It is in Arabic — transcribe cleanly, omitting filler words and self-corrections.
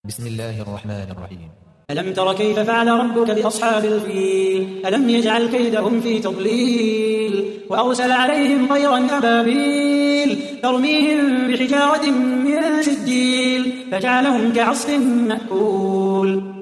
بسم الله الرحمن الرحيم. ألم تر كيف فعل ربك بأصحاب الفيل ألم يجعل كيدهم في تضليل وأرسل عليهم طيرا أبابيل ترميهم بحجارة من سجيل فجعلهم كعصف مأكول.